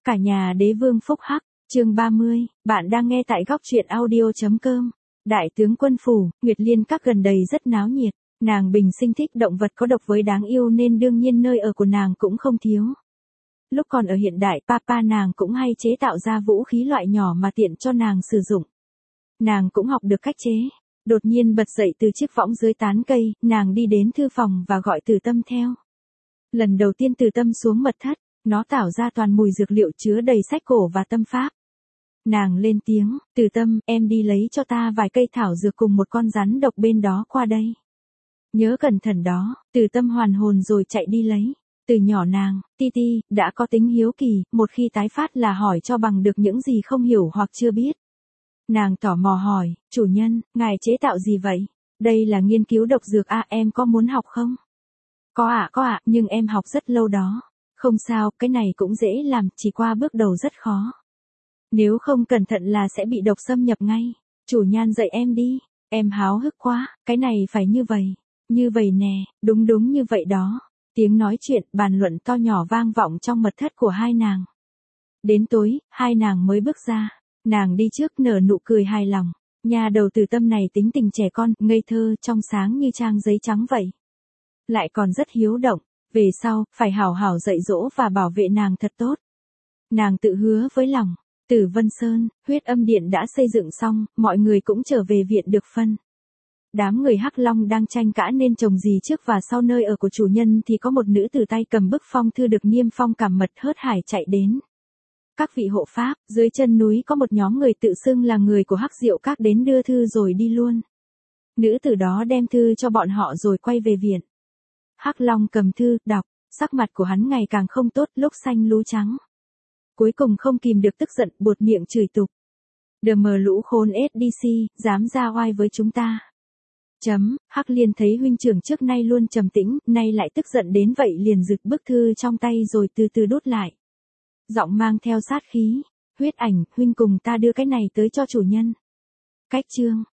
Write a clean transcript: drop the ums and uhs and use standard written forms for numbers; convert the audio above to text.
Cả nhà đế vương phúc hắc, chương 30, bạn đang nghe tại góc truyện audio.com. Đại tướng quân phủ, Nguyệt Liên Các gần đây rất náo nhiệt, nàng bình sinh thích động vật có độc với đáng yêu nên đương nhiên nơi ở của nàng cũng không thiếu. Lúc còn ở hiện đại, papa nàng cũng hay chế tạo ra vũ khí loại nhỏ mà tiện cho nàng sử dụng. Nàng cũng học được cách chế. Đột nhiên bật dậy từ chiếc võng dưới tán cây, nàng đi đến thư phòng và gọi Từ Tâm theo. Lần đầu tiên Từ Tâm xuống mật thất, nó tảo ra toàn mùi dược liệu chứa đầy sách cổ và tâm pháp. Nàng lên tiếng, Từ Tâm, em đi lấy cho ta vài cây thảo dược cùng một con rắn độc bên đó qua đây. Nhớ cẩn thận đó. Từ Tâm hoàn hồn rồi chạy đi lấy. Từ nhỏ nàng, Ti đã có tính hiếu kỳ, một khi tái phát là hỏi cho bằng được những gì không hiểu hoặc chưa biết. Nàng tò mò hỏi, chủ nhân, ngài chế tạo gì vậy? Đây là nghiên cứu độc dược à, em có muốn học không? Có ạ, nhưng em học rất lâu đó. Không sao, cái này cũng dễ làm, chỉ qua bước đầu rất khó. Nếu không cẩn thận là sẽ bị độc xâm nhập ngay. Chủ nhan dạy em đi. Em háo hức quá, cái này phải như vậy. Như vậy nè, đúng như vậy đó. Tiếng nói chuyện, bàn luận to nhỏ vang vọng trong mật thất của hai nàng. Đến tối, hai nàng mới bước ra. Nàng đi trước nở nụ cười hài lòng. Nhà đầu Từ Tâm này tính tình trẻ con, ngây thơ, trong sáng như trang giấy trắng vậy. Lại còn rất hiếu động. Về sau, phải hảo hảo dạy dỗ và bảo vệ nàng thật tốt. Nàng tự hứa với lòng. Tử Vân Sơn, huyết âm điện đã xây dựng xong, mọi người cũng trở về viện được phân. Đám người Hắc Long đang tranh cãi nên trồng gì trước và sau nơi ở của chủ nhân thì có một nữ tử tay cầm bức phong thư được niêm phong cảm mật hớt hải chạy đến. Các vị hộ pháp, dưới chân núi có một nhóm người tự xưng là người của Hắc Diệu Các đến đưa thư rồi đi luôn. Nữ tử đó đem thư cho bọn họ rồi quay về viện. Hắc Long cầm thư, đọc, sắc mặt của hắn ngày càng không tốt, lúc xanh lú trắng. Cuối cùng không kìm được tức giận, buột miệng chửi tục. Đờ mờ lũ khốn SDC, dám ra oai với chúng ta. Hắc Liên thấy huynh trưởng trước nay luôn trầm tĩnh, nay lại tức giận đến vậy liền giựt bức thư trong tay rồi từ từ đốt lại. Giọng mang theo sát khí. Huyết Ảnh, huynh cùng ta đưa cái này tới cho chủ nhân. Cách chương.